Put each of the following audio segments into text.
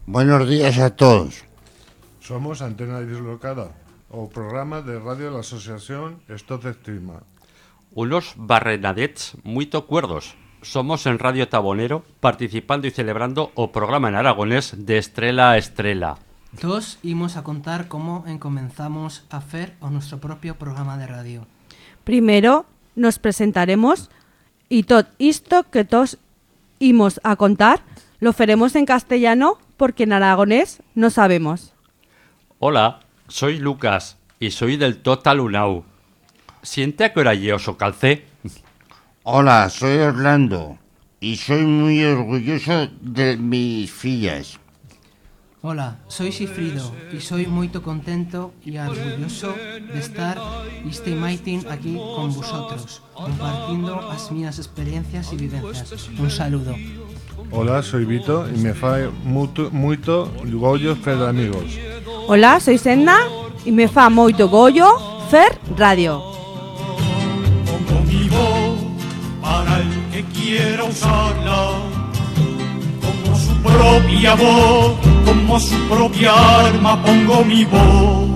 Buenos días a todos. Somos Antena Dislocada, o programa de radio de la Asociación Estos de Estima. Unos barrenadets muy cuerdos. Somos en Radio Tabonero, participando y celebrando o programa en aragonés de estrela a estrela. Todos imos a contar cómo comenzamos a hacer o nuestro propio programa de radio. Primero nos presentaremos y tot isto que todos imos a contar lo faremos en castellano porque en aragonés no sabemos. Hola, soy Lucas y soy del Total Unau. ¿Siente a que hora oso calcé? Hola, soy Orlando y soy muy orgulloso de mis fillas. Hola, soy Sifrido y soy muy contento y orgulloso de estar este maitín aquí con vosotros, compartiendo las mías experiencias y vivencias. Un saludo. Hola, soy Vito y me fai muito orgullo fer amigos. Hola, soy Senda y me fa moito gollo fer radio. Pongo mi voz para el que quiera usarla, como su propia voz, como su propia arma, pongo mi voz.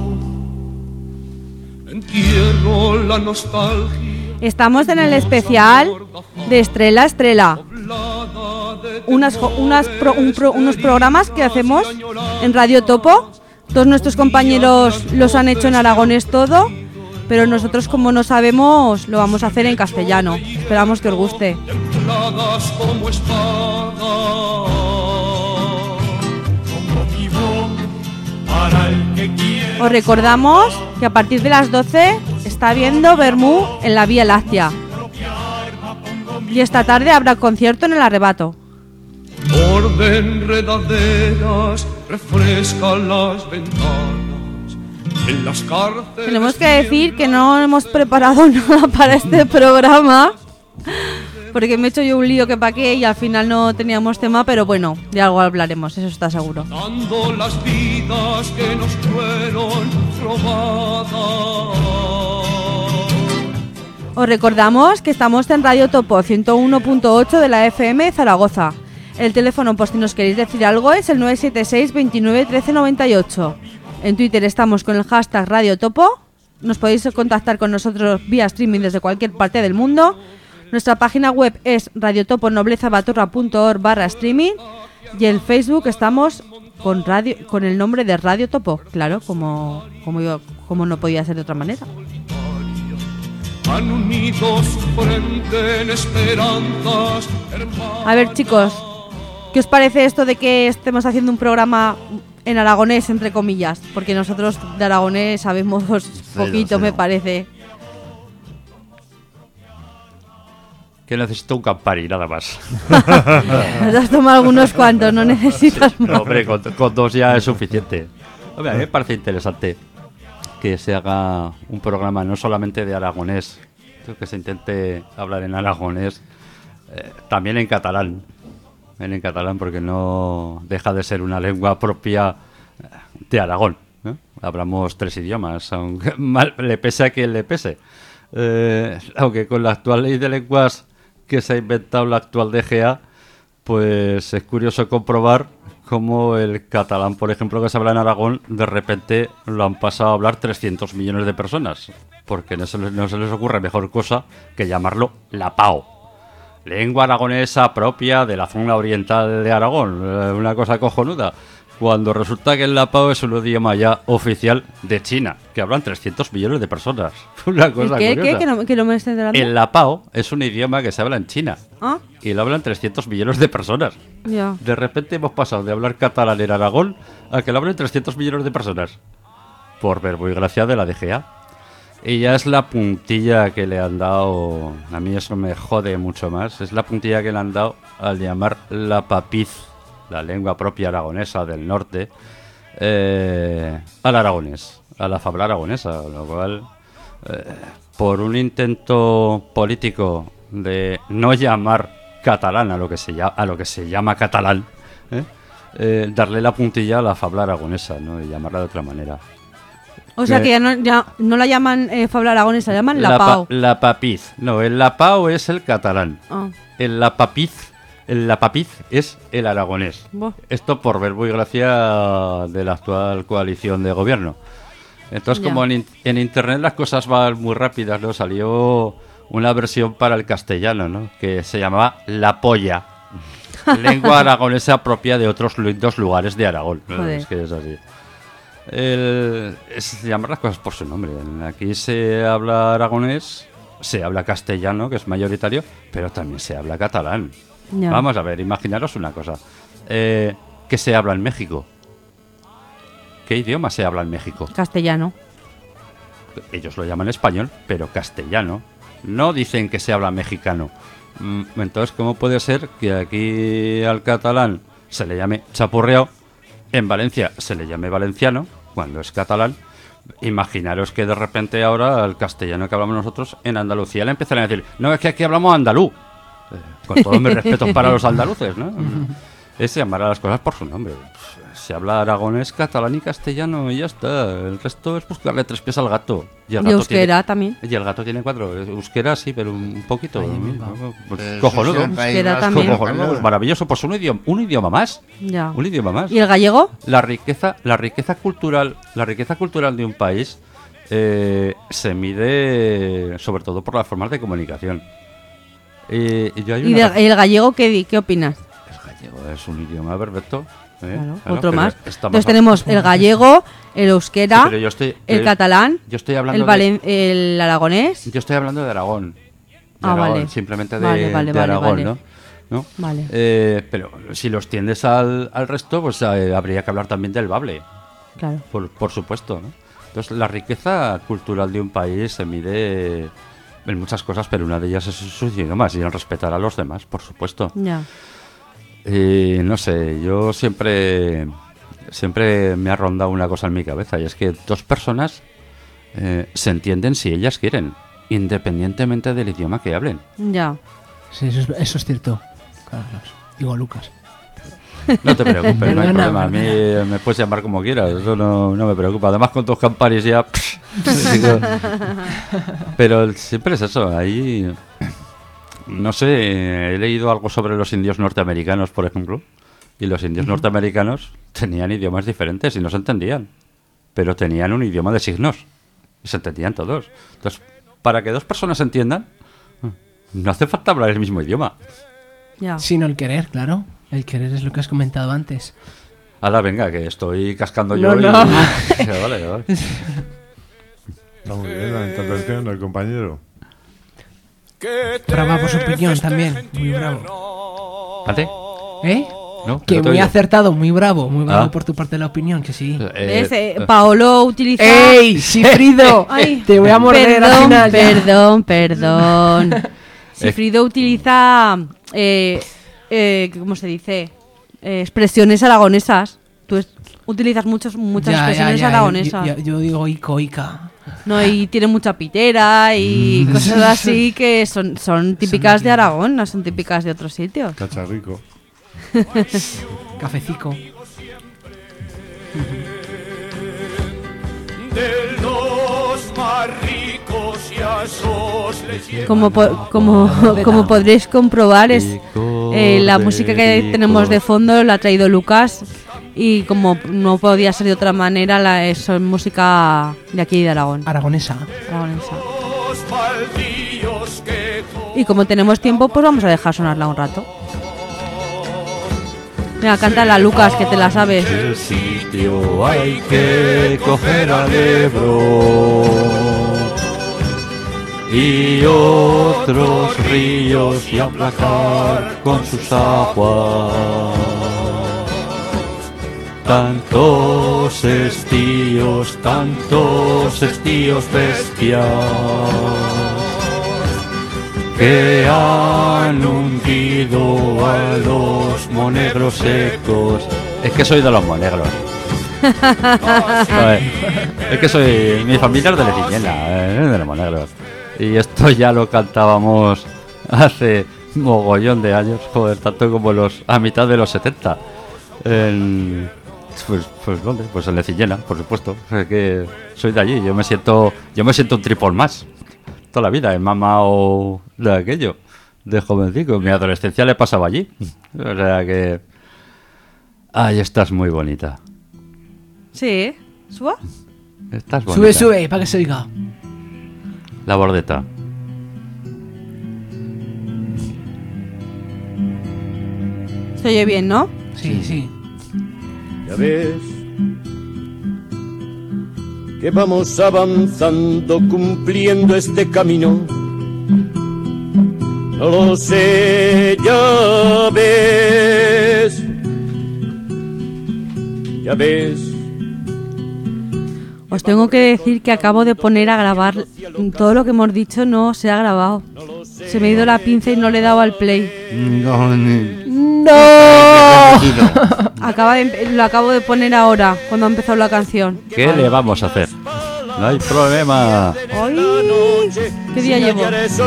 Entierro la nostalgia. Estamos en el especial de Estrella a Estrella. Unos programas que hacemos en Radio Topo. Todos nuestros compañeros los han hecho en aragonés todo, pero nosotros, como no sabemos, lo vamos a hacer en castellano. Esperamos que os guste. Os recordamos que a partir de las 12 está habiendo Bermú en la Vía Láctea. Y esta tarde habrá concierto en el Arrebato. Orden redaderas, refresca las ventanas. En las cárceles. Tenemos que decir que no hemos preparado nada para este programa, porque me he hecho yo un lío que pa' qué y al final no teníamos tema, pero bueno, de algo hablaremos, eso está seguro. Dando las vidas que nos fueron robadas. Os recordamos que estamos en Radio Topo 101.8 de la FM Zaragoza. El teléfono, por si nos queréis decir algo, es el 976 29 13 98. En Twitter estamos con el hashtag Radio Topo. Nos podéis contactar con nosotros vía streaming desde cualquier parte del mundo. Nuestra página web es radiotopobnoblezabaturra.org/streaming. Y en Facebook estamos con el nombre de Radio Topo. Claro, como no podía ser de otra manera. A ver, chicos, ¿qué os parece esto de que estemos haciendo un programa en aragonés, entre comillas? Porque nosotros de aragonés sabemos poquito, me parece. Que necesito un Campari, nada más. Te has tomado algunos cuantos, no necesitas más. No, hombre, con dos ya es suficiente. Hombre, a mí me parece interesante que se haga un programa no solamente de aragonés, que se intente hablar en aragonés, también en catalán. En catalán, porque no deja de ser una lengua propia de Aragón, ¿no? Hablamos 3 idiomas, aunque le pese a quien le pese. Aunque con la actual ley de lenguas que se ha inventado la actual DGA, pues es curioso comprobar cómo el catalán, por ejemplo, que se habla en Aragón, de repente lo han pasado a hablar 300 millones de personas, porque no se les ocurre mejor cosa que llamarlo la PAO. Lengua aragonesa propia de la zona oriental de Aragón, una cosa cojonuda, cuando resulta que el lapao es un idioma ya oficial de China, que hablan 300 millones de personas. Una cosa curiosa. ¿Qué no me estoy enterando? El lapao es un idioma que se habla en China, ¿Ah? y lo hablan 300 millones de personas. Ya. De repente hemos pasado de hablar catalán en Aragón a que lo hablen 300 millones de personas, por verbo y gracia de la DGA. Y ya es la puntilla que le han dado, a mí eso me jode mucho más, es la puntilla que le han dado al llamar la papiz, la lengua propia aragonesa del norte, al aragonés, a la fabla aragonesa, lo cual, por un intento político de no llamar catalán a lo que se llama catalán, darle la puntilla a la fabla aragonesa, ¿no? Y llamarla de otra manera. O sea que ya no la llaman fabla aragonesa, la llaman lapao. La papiz. No, el lapao es el catalán. Ah. El lapapiz La papiz es el aragonés. Buah. Esto por verbo y gracia de la actual coalición de gobierno. Entonces, Ya. como en internet las cosas van muy rápidas, ¿no? Salió una versión para el castellano, ¿no? Que se llamaba La Polla. Lengua aragonesa propia de otros dos lugares de Aragón. Joder. Es que es así. Es llamar las cosas por su nombre. Aquí se habla aragonés, se habla castellano, que es mayoritario, pero también se habla catalán. Ya. Vamos a ver, imaginaros una cosa. ¿Qué se habla en México? ¿Qué idioma se habla en México? Castellano. Ellos lo llaman español, pero castellano. No dicen que se habla mexicano. Entonces, ¿cómo puede ser que aquí al catalán se le llame chapurreado, en Valencia se le llame valenciano, cuando es catalán? Imaginaros que de repente ahora al castellano que hablamos nosotros en Andalucía le empezarán a decir, no, es que aquí hablamos andaluz. Con todos mis respetos para los andaluces, ¿no? Es llamar a las cosas por su nombre. Se habla aragonés, catalán y castellano y ya está. El resto es buscarle tres pies al gato. Y euskera tiene, también. y el gato tiene 4. Euskera sí, pero un poquito. Ahí me va. Pues, cojonudo. Euskera también. Cojonudo, pues maravilloso. Pues un idioma más. Ya. Un idioma más. ¿Y el gallego? La riqueza cultural de un país se mide sobre todo por las formas de comunicación. Y yo hay ¿Y una el gallego qué opinas? El gallego es un idioma perfecto. Claro, Claro, otro pero más. está Entonces más- tenemos el gallego, el euskera, Sí, pero yo estoy- el catalán, Yo estoy hablando el aragonés. Yo estoy hablando de Aragón. De Ah, Aragón, vale. simplemente Vale, de Aragón, vale. ¿no? Vale. Pero si los tiendes al resto, pues habría que hablar también del bable, Claro. por supuesto, ¿no? Entonces, la riqueza cultural de un país se mide en muchas cosas, pero una de ellas es sus idiomas y el respetar a los demás, por supuesto. Ya. No sé, yo siempre me ha rondado una cosa en mi cabeza, y es que dos personas se entienden si ellas quieren, independientemente del idioma que hablen. Ya. Sí, eso es cierto, Carlos. Digo, Lucas. No te preocupes, no hay Perdona, problema. A mí me puedes llamar como quieras, eso no me preocupa. Además, con tus campanis ya... digo, pero siempre es eso, ahí... No sé, he leído algo sobre los indios norteamericanos, por ejemplo, y los indios norteamericanos tenían idiomas diferentes y no se entendían, pero tenían un idioma de signos y se entendían todos. Entonces, para que dos personas se entiendan, no hace falta hablar el mismo idioma. Ya. Sino el querer, claro. El querer es lo que has comentado antes. Ahora, venga, que estoy cascando No, yo y... no. Vale. Está muy bien la intervención del compañero. Brava por su opinión también. Muy bravo. ¿Ante? ¿Eh? ¿No? Que ¿No te muy oigo? acertado, muy bravo Ah. por tu parte de la opinión, que sí. ¿Ves? Paolo utiliza... ¡Ey, Sifrido! Ay, Te voy a morder al final. ya. Perdón. Sifrido utiliza, ¿cómo se dice? Expresiones aragonesas. Tú utilizas muchas expresiones aragonesas. Yo digo ica. No, y tiene mucha pitera y cosas así que son típicas de Aragón, no son típicas de otros sitios. Cacharrico. Cafecico. De los más ricos y a esos les llega Como podréis comprobar, es la música que tenemos de fondo la ha traído Lucas. Y como no podía ser de otra manera, es música de aquí de Aragón. Aragonesa. Aragonesa. los baldíos que Y como tenemos tiempo, pues vamos a dejar sonarla un rato. Mira, cántala, Lucas, que te la sabes. El sitio hay que coger al Ebro y otros ríos y aplacar con sus aguas tantos estíos bestias que han hundido a los monegros secos. Es que soy de los monegros. Joder, es que mi familia es de Lecinela, de los monegros. Y esto ya lo cantábamos hace mogollón de años, joder, tanto como a mitad de los 70. Pues ¿dónde? Pues en Lecinela, por supuesto. Es que soy de allí, yo me siento un tripol más toda la vida, en mamá o de aquello. de jovencico. Mi adolescencia le pasaba allí. O sea que... Ay, estás muy bonita. Sí, ¿suba? Estás bonita. Sube, para que se oiga. La bordeta. Se oye bien, ¿no? Sí. Ya ves que vamos avanzando cumpliendo este camino. No lo sé, ya ves. Ya ves. Os tengo que decir que acabo de poner a grabar. Todo lo que hemos dicho no se ha grabado. Se me ha ido la pinza y no le he dado al play. No, ¡No! Lo acabo de poner ahora, cuando ha empezado la canción. ¿Qué le vamos a hacer? No hay problema. ¡Ay! ¿Qué día llevo?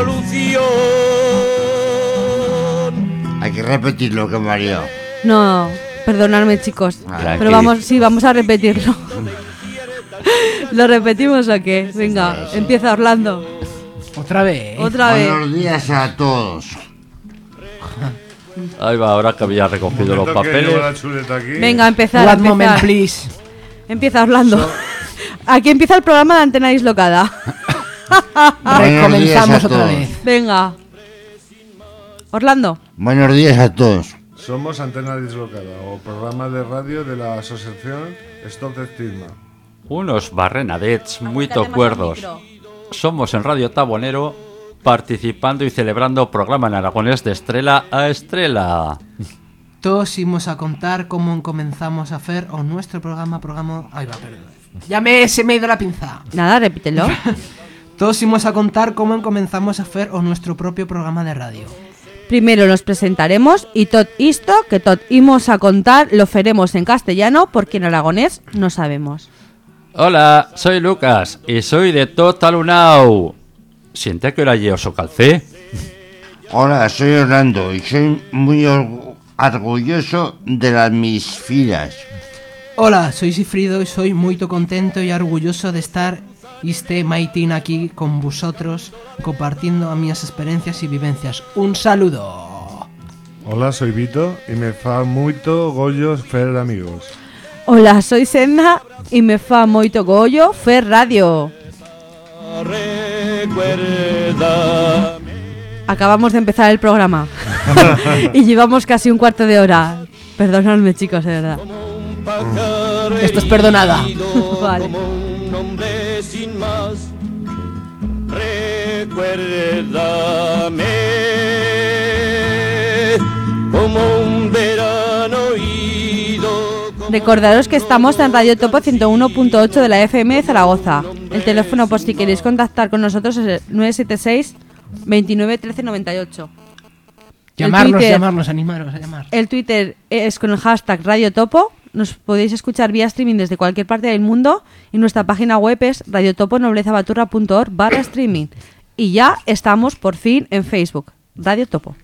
hay que repetirlo, que Mario. No, perdonadme, chicos. Tranqui. Pero vamos a repetirlo. ¿Lo repetimos o qué? Venga, empieza Orlando. Otra vez. Otra vez. Buenos días a todos. Ahí va, ahora que había recogido los Momento que llevo papeles. la chuleta aquí. Venga, empezar. One moment, please. Empieza Orlando. Aquí empieza el programa de Antena Dislocada. Recomenzamos a otra todos. vez. Venga. Orlando. Buenos días a todos. Somos Antena Dislocada, o programa de radio de la asociación Stop the Stigma. Unos barrenadets muy tocuerdos. Somos en Radio Tabonero, participando y celebrando programa en aragonés de estrella a estrella. Todos íbamos a contar cómo comenzamos a hacer o nuestro programa. Ahí va, perdón. Se me ha ido la pinza. Nada, repítelo. Todos íbamos a contar cómo comenzamos a hacer o nuestro propio programa de radio. Primero nos presentaremos y tot isto que tot imos a contar lo faremos en castellano porque en aragonés no sabemos. Hola, soy Lucas y soy de Total Unau. ¿Siente que hora llevo su calcé? Hola, soy Orlando y soy muy orgulloso de las mis filas. Hola, soy Sifrido y soy muy contento y orgulloso de estar este maitín aquí con vosotros compartiendo a mis experiencias y vivencias. Un saludo. Hola, soy Vito y me fa muito gollo fer amigos. Hola, soy Senda y me fa moito gollo fer radio. Recuerda. Acabamos de empezar el programa y llevamos casi un cuarto de hora. Perdonadme, chicos, de verdad. Esto es perdonada. Vale. Como un hombre sin más. Recuérdame como un verano ido. Recordaros que estamos en Radio Topo 101.8 de la FM de Zaragoza. El teléfono por si queréis contactar con nosotros es el 976 29 13 98. Llamarnos, animaros a llamar. El Twitter es con el hashtag Radio Topo. Nos podéis escuchar vía streaming desde cualquier parte del mundo y nuestra página web es radiotoponoblezabaturra.org/streaming. Y ya estamos por fin en Facebook, Radio Topo.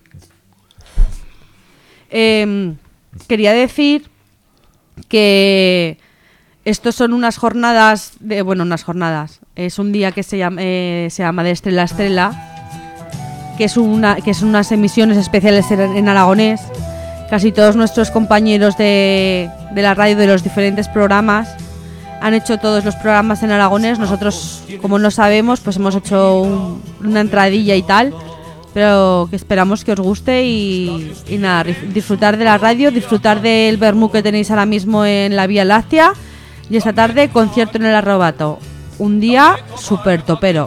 Quería decir que estos son unas jornadas, es un día que se llama de Estrella a Estrella, que son unas emisiones especiales en aragonés. Casi todos nuestros compañeros de la radio de los diferentes programas han hecho todos los programas en aragonés. Nosotros, como no sabemos, pues hemos hecho una entradilla y tal, pero que esperamos que os guste y nada, disfrutar de la radio, disfrutar del vermú que tenéis ahora mismo en la Vía Láctea y esta tarde concierto en el Arrobato. Un día súper topero.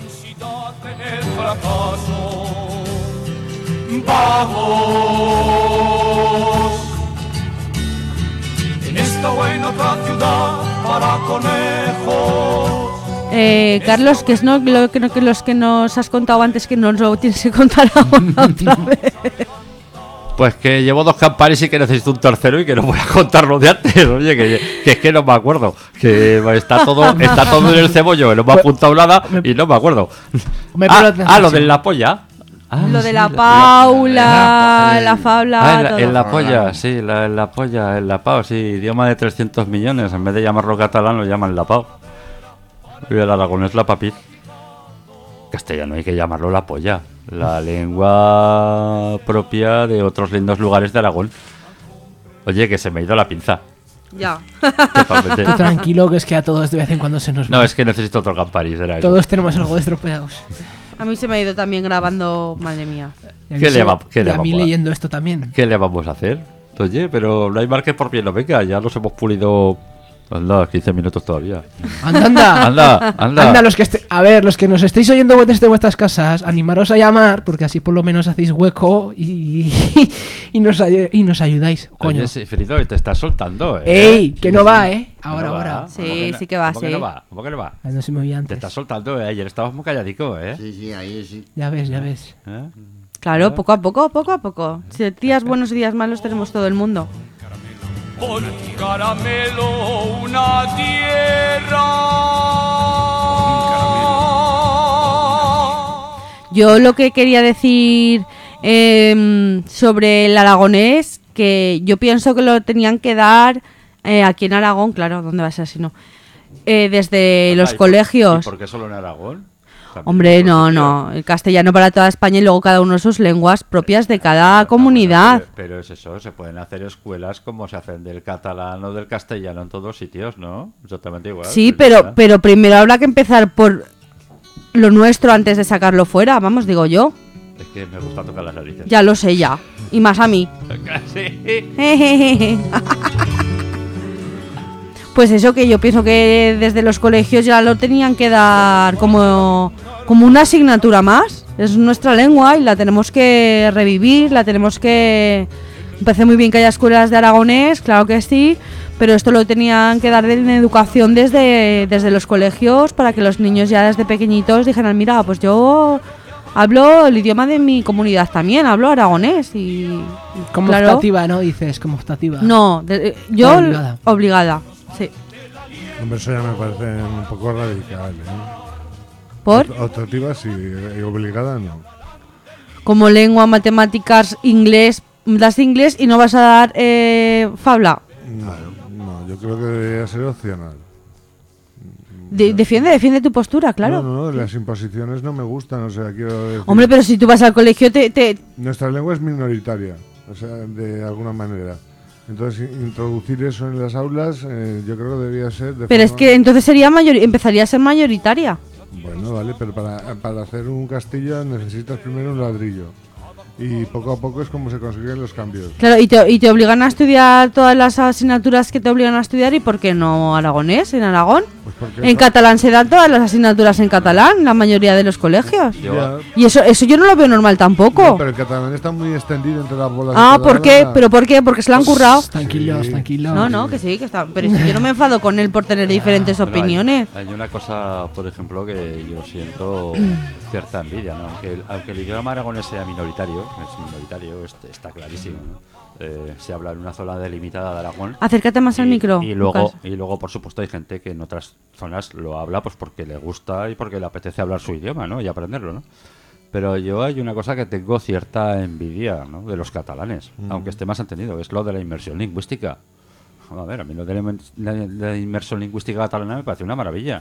Vamos en esta buena otra ciudad para conejos. Carlos, que es los que nos has contado antes, que nos lo tienes que contar ahora otra vez. Pues que llevo 2 campanes y que necesito un tercero y que no voy a contar lo de antes. Oye, que es que no me acuerdo. Que está todo en el cebollo, que no me ha apuntado nada y no me acuerdo. Lo de la polla. Lo de la Paula, la Fabla, todo. En la polla, sí, en la polla, en la PAO, sí, idioma de 300 millones. En vez de llamarlo catalán, lo llaman la PAO. Y el aragonés la papi. castellano hay que llamarlo la polla, la lengua propia de otros lindos lugares de Aragón. Oye, que se me ha ido la pinza. Ya. Totalmente. Tú tranquilo, que es que a todos de vez en cuando se nos va. No, es que necesito otro Camparis, era eso. Todos tenemos algo estropeados. A mí se me ha ido también grabando, madre mía. Y a mí ¿Qué le va- qué y le a mí vamos a- leyendo esto también. ¿Qué le vamos a hacer? Oye, pero no hay mal que por bien no venga, ya los hemos pulido. Anda, 15 minutos todavía. Anda, anda. Anda, anda. Anda, a ver, los que nos estéis oyendo desde vuestras casas, animaros a llamar, porque así por lo menos hacéis hueco y nos ayudáis. Coño. Oye, sí, Frido, te estás soltando, ¡Ey! Que no va, ¿eh? Ahora, ¿No va? ahora. Sí, ¿Cómo no? sí que va, ¿Cómo que sí. no va? ¿Cómo que no va? Ah, no se me oía Te antes. estás soltando, ¿eh? Ayer estabas muy calladico, ¿eh? Sí, ahí sí. Ya ves, ya ves. ¿Eh? Claro, poco a poco, poco a poco. Si días buenos y días malos tenemos todo el mundo. Por caramelo una tierra. Yo lo que quería decir sobre el aragonés, que yo pienso que lo tenían que dar aquí en Aragón, claro, ¿dónde va a ser si no? Desde los Ay, colegios. ¿Y por qué solo en Aragón? También Hombre, en no, otro no. El castellano para toda España y luego cada uno sus lenguas propias de cada sitio. comunidad. Pero es eso, se pueden hacer escuelas como se hacen del catalán o del castellano en todos sitios, ¿no? Exactamente igual. Sí, pues ya está. pero primero habrá que empezar por lo nuestro antes de sacarlo fuera, vamos, digo yo. Es que me gusta tocar las narices. Ya lo sé ya. Y más a mí. Sí. Pues eso, que yo pienso que desde los colegios ya lo tenían que dar como una asignatura más. Es nuestra lengua y la tenemos que revivir, la tenemos que... Me parece muy bien que haya escuelas de aragonés, claro que sí, pero esto lo tenían que dar en educación desde los colegios para que los niños ya desde pequeñitos dijeran, mira, pues yo hablo el idioma de mi comunidad también, hablo aragonés y... Como claro, optativa, ¿no? Dices, como optativa. No, yo Obligada. obligada, sí. Hombre, eso ya me parece un poco radical, ¿eh? ¿Por? Optativa sí, y obligada no. Como lengua, matemáticas, inglés, das inglés y no vas a dar fabla. No, yo creo que debería ser opcional. Defiende tu postura, claro. No, las imposiciones no me gustan, o sea, quiero decir... Hombre, pero si tú vas al colegio Nuestra lengua es minoritaria, o sea, de alguna manera. Entonces, introducir eso en las aulas, yo creo que debería ser... Pero es que entonces empezaría a ser mayoritaria. Bueno, vale, pero para hacer un castillo necesitas primero un ladrillo. Y poco a poco es como se consiguen los cambios. Claro, y te obligan a estudiar todas las asignaturas que te obligan a estudiar. ¿Y por qué no aragonés en Aragón? Pues porque En catalán se dan todas las asignaturas en catalán, la mayoría de los colegios. Ya. Y eso yo no lo veo normal tampoco. No, pero el catalán está muy extendido entre la población. Ah, ¿por qué? catalana. ¿Pero por qué? Porque se lo han currado. Tranquilos, Sí. tranquilos. No, que sí, que está. Pero es que yo no me enfado con él por tener diferentes Bueno, opiniones. Hay una cosa, por ejemplo, que yo siento cierta envidia, ¿no? Aunque el idioma aragonés sea minoritario, es minoritario, está clarísimo, ¿no? Se habla en una zona delimitada de Aragón. Acércate más al micro. Y luego, Lucas. por supuesto, hay gente que en otras zonas lo habla pues porque le gusta y porque le apetece hablar su idioma, ¿no? Y aprenderlo, ¿no? Pero yo hay una cosa que tengo cierta envidia, ¿no? De los catalanes, aunque esté más entendido, es lo de la inmersión lingüística. A ver, a mí lo de la inmersión lingüística catalana me parece una maravilla.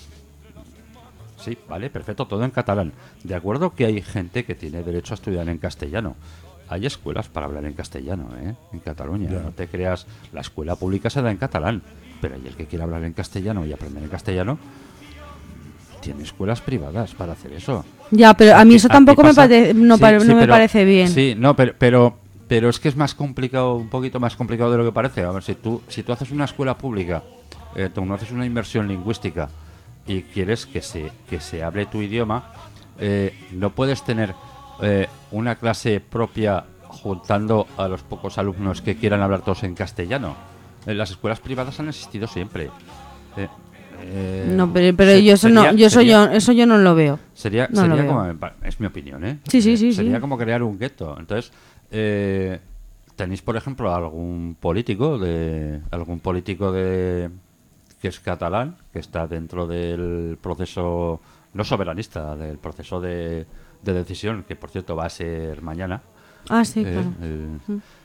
Sí, vale, perfecto, todo en catalán. De acuerdo que hay gente que tiene derecho a estudiar en castellano. Hay escuelas para hablar en castellano, ¿eh? En Cataluña. Ya. No te creas, la escuela pública se da en catalán. Pero hay el que quiera hablar en castellano y aprender en castellano, tiene escuelas privadas para hacer eso. Ya, pero a mí eso Aquí tampoco pasa- no Sí, me pero- parece bien. Sí, no, pero es que es más complicado, un poquito más complicado de lo que parece. A ver, si tú haces una escuela pública, tú no haces una inmersión lingüística y quieres que se hable tu idioma, no puedes tener una clase propia juntando a los pocos alumnos que quieran hablar todos en castellano. Las escuelas privadas han existido siempre. No, pero eso yo no lo veo. Sería No lo veo. como, es mi opinión, ¿eh? Sí. Sería como crear un gueto. Entonces, tenéis, por ejemplo, algún político que es catalán, que está dentro del proceso no soberanista, del proceso de decisión, que por cierto va a ser mañana. Ah, sí, claro.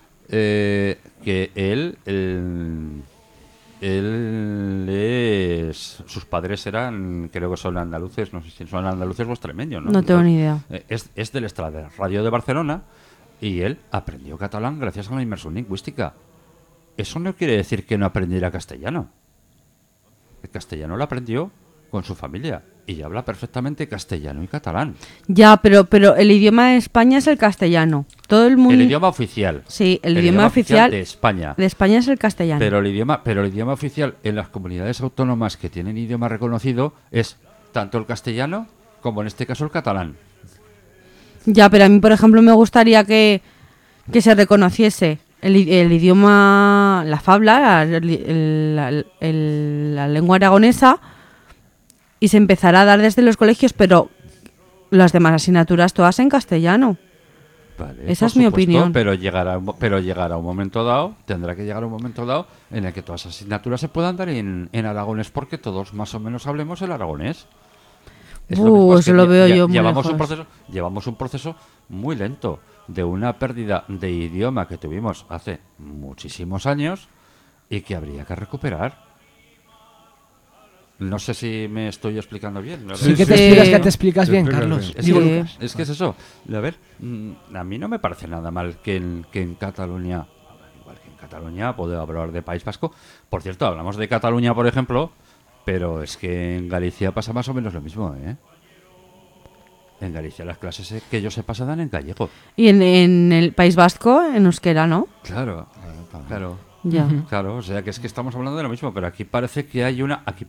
Que él pues sus padres eran, creo que son andaluces, no sé si son andaluces o extremeños, ¿no? No tengo ni idea. Es del Estrada Radio de Barcelona y él aprendió catalán gracias a la inmersión lingüística. Eso no quiere decir que no aprendiera castellano. El castellano lo aprendió con su familia y habla perfectamente castellano y catalán. Ya, pero el idioma de España es el castellano. Todo el mundo... El idioma oficial. Sí, el idioma oficial de España. de España es el castellano. Pero el idioma oficial en las comunidades autónomas que tienen idioma reconocido es tanto el castellano como en este caso el catalán. Ya, pero a mí, por ejemplo, me gustaría que se reconociese el idioma, la fabla, la lengua aragonesa, y se empezará a dar desde los colegios, pero las demás asignaturas todas en castellano. Vale, Esa por es mi supuesto, opinión. Pero llegará un momento dado, tendrá que llegar un momento dado en el que todas las asignaturas se puedan dar en aragonés porque todos más o menos hablemos el aragonés. Es lo mismo, es Eso que lo veo yo muy llevamos lejos. llevamos un proceso muy lento de una pérdida de idioma que tuvimos hace muchísimos años y que habría que recuperar. No sé si me estoy explicando bien. ¿No? Sí, que sí, te explicas bien, explicas Carlos. bien. Es, Sí. que, es que es eso. A ver, a mí no me parece nada mal que en Cataluña, igual que en Cataluña, puedo hablar de País Vasco. Por cierto, hablamos de Cataluña, por ejemplo, pero es que en Galicia pasa más o menos lo mismo, ¿eh? En Galicia las clases que yo sepa se dan en gallego. Y en el País Vasco, en euskera, ¿no? Claro, claro. Ya. Claro, o sea que es que estamos hablando de lo mismo, pero aquí parece que hay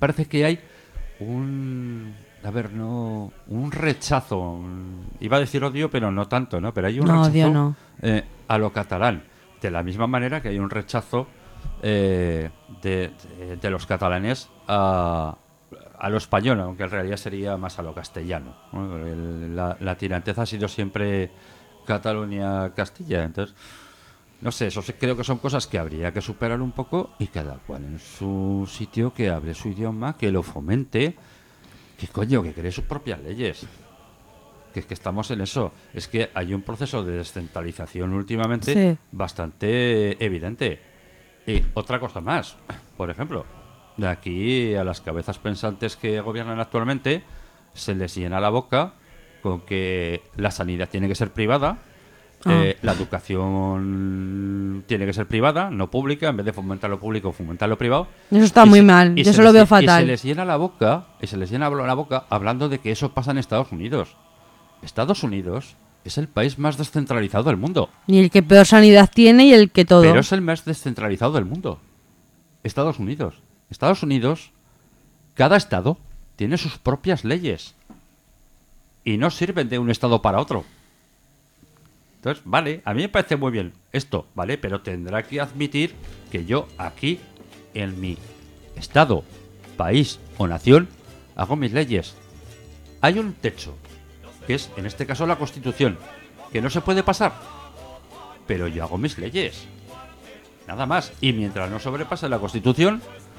un rechazo, iba a decir odio, pero no tanto, ¿no? Pero hay un No, rechazo odio no. a lo catalán, de la misma manera que hay un rechazo de los catalanes a lo español, aunque en realidad sería más a lo castellano, ¿no? La tirantez ha sido siempre Cataluña-Castilla, entonces no sé, eso creo que son cosas que habría que superar un poco y cada cual en su sitio que hable su idioma, que lo fomente, que coño, que cree sus propias leyes. Que es que estamos en eso. Es que hay un proceso de descentralización últimamente Sí. bastante evidente. Y otra cosa más, por ejemplo, de aquí a las cabezas pensantes que gobiernan actualmente se les llena la boca con que la sanidad tiene que ser privada. La educación tiene que ser privada, no pública, en vez de fomentar lo público, fomentar lo privado. Eso está muy mal, yo eso lo veo fatal. Y se les llena la boca, hablando de que eso pasa en Estados Unidos. Estados Unidos es el país más descentralizado del mundo. Y el que peor sanidad tiene y el que todo. Pero es el más descentralizado del mundo. Estados Unidos. Estados Unidos, cada estado tiene sus propias leyes. Y no sirven de un estado para otro. Entonces, vale, a mí me parece muy bien esto, ¿vale? Pero tendrá que admitir que yo aquí, en mi estado, país o nación, hago mis leyes. Hay un techo, que es, en este caso, la Constitución, que no se puede pasar. Pero yo hago mis leyes. Nada más. Y mientras no sobrepase la Constitución...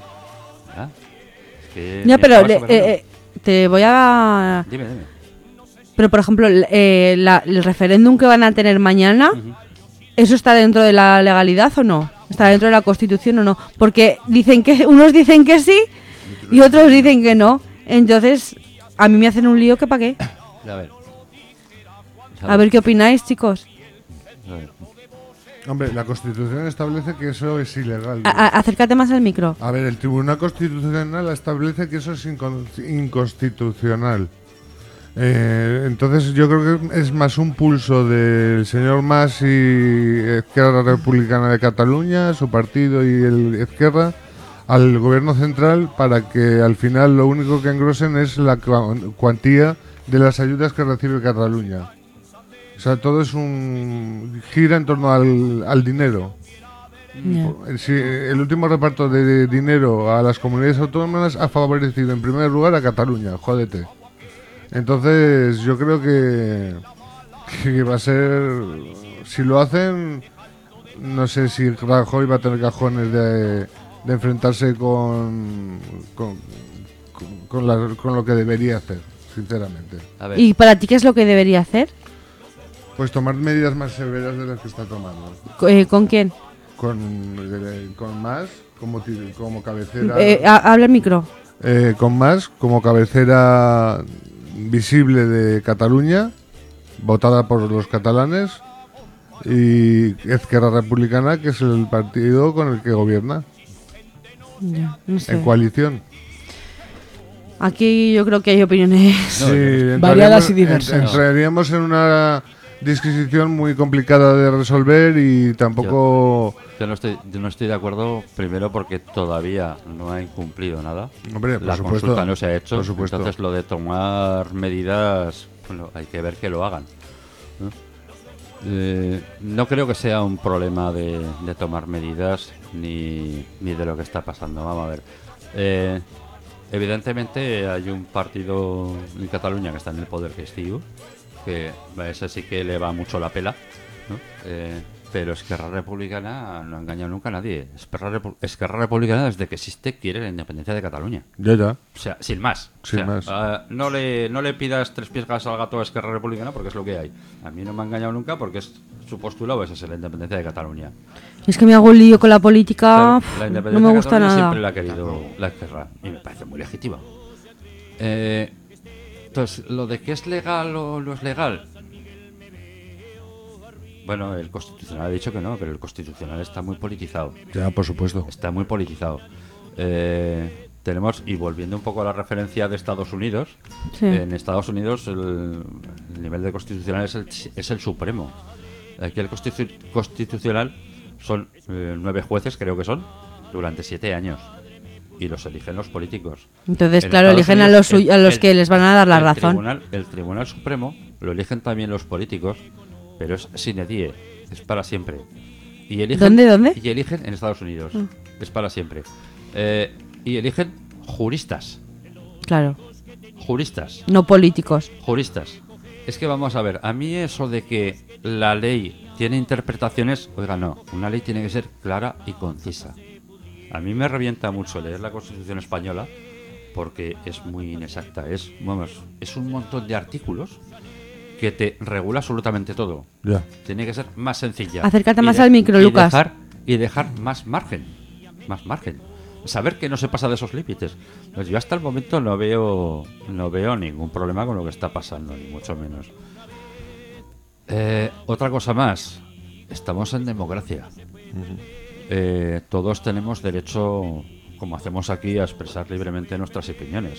Ya, pero te voy a... Dime. Pero, por ejemplo, el referéndum que van a tener mañana, ¿eso está dentro de la legalidad o no? ¿Está dentro de la Constitución o no? Porque unos dicen que sí y otros dicen que no. Entonces, a mí me hacen un lío que para qué. A ver qué opináis, chicos. Hombre, la Constitución establece que eso es ilegal. Acércate más al micro. A ver, el Tribunal Constitucional establece que eso es inconstitucional. Entonces yo creo que es más un pulso del señor Mas y Esquerra Republicana de Cataluña, su partido y el Esquerra, al gobierno central para que al final lo único que engrosen es la cuantía de las ayudas que recibe Cataluña. O sea, todo es gira en torno al dinero. Yeah. Si el último reparto de dinero a las comunidades autónomas ha favorecido en primer lugar a Cataluña, jódete. Entonces yo creo que va a ser, si lo hacen, no sé si Rajoy va a tener cajones de enfrentarse con lo que debería hacer, sinceramente. A ver. ¿Y para ti qué es lo que debería hacer? Pues tomar medidas más severas de las que está tomando. ¿Con quién? Con más como cabecera. Habla el micro. con Mas como cabecera visible de Cataluña, votada por los catalanes, y Esquerra Republicana, que es el partido con el que gobierna, Ya, no sé. en coalición. Aquí yo creo que hay opiniones. Sí, Variadas y entraríamos- diversas. Entraríamos en una disquisición muy complicada de resolver y tampoco... Yo no estoy de acuerdo, primero porque todavía no ha incumplido nada. Hombre, por La supuesto, consulta no se ha hecho, por supuesto. entonces lo de tomar medidas, bueno, hay que ver que lo hagan, ¿no? No creo que sea un problema de tomar medidas ni de lo que está pasando. Vamos a ver. Evidentemente hay un partido en Cataluña que está en el poder, que es CiU, que a ese sí que le va mucho la pela, ¿no? Pero Esquerra Republicana no ha engañado nunca a nadie. Esquerra Republicana, desde que existe, quiere la independencia de Cataluña. Ya. O sea, sin más. Sin O sea, más. no le pidas tres pies al gato a Esquerra Republicana, porque es lo que hay. A mí no me ha engañado nunca, porque su postulado es ese, la independencia de Cataluña. Es que me hago un lío con la política. Claro, la No independencia me de gusta Cataluña nada. siempre la ha querido la Esquerra, y me parece muy legítima. Entonces, lo de que es legal o no es legal. Bueno, el Constitucional ha dicho que no, pero el Constitucional está muy politizado. Ya, por supuesto. Está muy politizado. Tenemos, y volviendo un poco a la referencia de Estados Unidos, Sí. en Estados Unidos el nivel de constitucional es el supremo. Aquí el constitucional son 9 jueces, creo que son, durante 7 años. Y los eligen los políticos. Entonces, En claro, Estados eligen a Unidos, a los que les van a dar la razón. El Tribunal Supremo lo eligen también los políticos, pero es sine die, es para siempre. Y eligen, ¿Dónde? Y eligen en Estados Unidos, es para siempre. Y eligen juristas, Claro, juristas, no políticos. juristas. Es que vamos a ver, a mí eso de que la ley tiene interpretaciones, oiga, no, una ley tiene que ser clara y concisa. A mí me revienta mucho leer la Constitución española porque es muy inexacta. Es un montón de artículos que te regula absolutamente todo. Ya. Tiene que ser más sencilla. Acércate Y más al micro, Lucas. Dejar más margen. Más margen. Saber que no se pasa de esos límites. Pues yo hasta el momento no veo ningún problema con lo que está pasando, ni mucho menos. Otra cosa más. Estamos en democracia. Todos tenemos derecho, como hacemos aquí, a expresar libremente nuestras opiniones.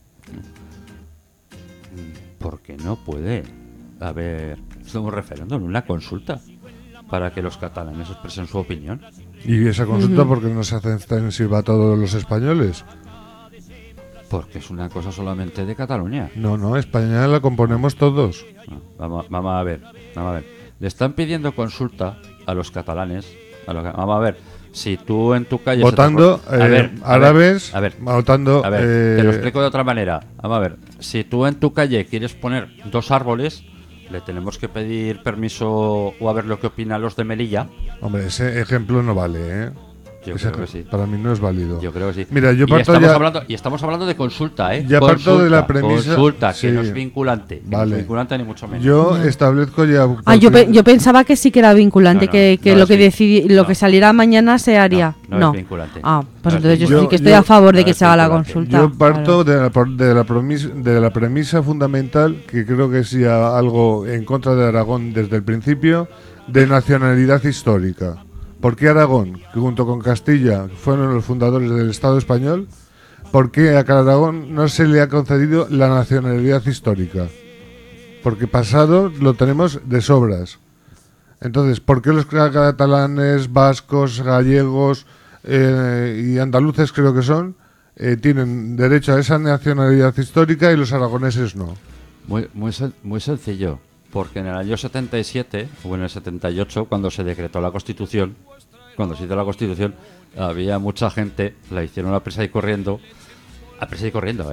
¿Por qué no puede haber un referéndum, una consulta, para que los catalanes expresen su opinión? ¿Y esa consulta por qué no se hace extensiva a todos los españoles? Porque es una cosa solamente de Cataluña. No, España la componemos todos. Vamos a ver. Le están pidiendo consulta a los catalanes. Vamos a ver. Si tú en tu calle... Votando árabes, votando... A ver, te lo explico de otra manera. Vamos a ver. Si tú en tu calle quieres poner 2 árboles, le tenemos que pedir permiso o a ver lo que opinan los de Melilla. Hombre, ese ejemplo no vale, ¿eh? Yo Ese creo que sí. Para mí no es válido. Yo creo que sí. Mira, yo y parto estamos hablando de consulta, ¿eh? Ya Consulta, parto de la premisa... Consulta, sí. que no es vinculante. Que Vale. no es vinculante ni mucho menos. Yo establezco ya... Yo pensaba que sí que era vinculante, No, que no lo es que no. lo que saliera mañana se haría. No es vinculante. Ah, pues No es entonces yo vinculante. sí que estoy Yo- a favor de no que es se haga la vinculante. consulta. Yo parto Claro. de la premisa fundamental, que creo que es ya algo en contra de Aragón desde el principio, de nacionalidad histórica. ¿Por qué Aragón, que junto con Castilla fueron los fundadores del Estado español, por qué a Aragón no se le ha concedido la nacionalidad histórica? Porque pasado lo tenemos de sobras. Entonces, ¿por qué los catalanes, vascos, gallegos y andaluces, creo que son, tienen derecho a esa nacionalidad histórica y los aragoneses no? Muy sencillo. Porque en el año 77 o en el 78, cuando se decretó la Constitución, cuando se hizo la Constitución, había mucha gente, la hicieron a prisa y corriendo, a prisa y corriendo,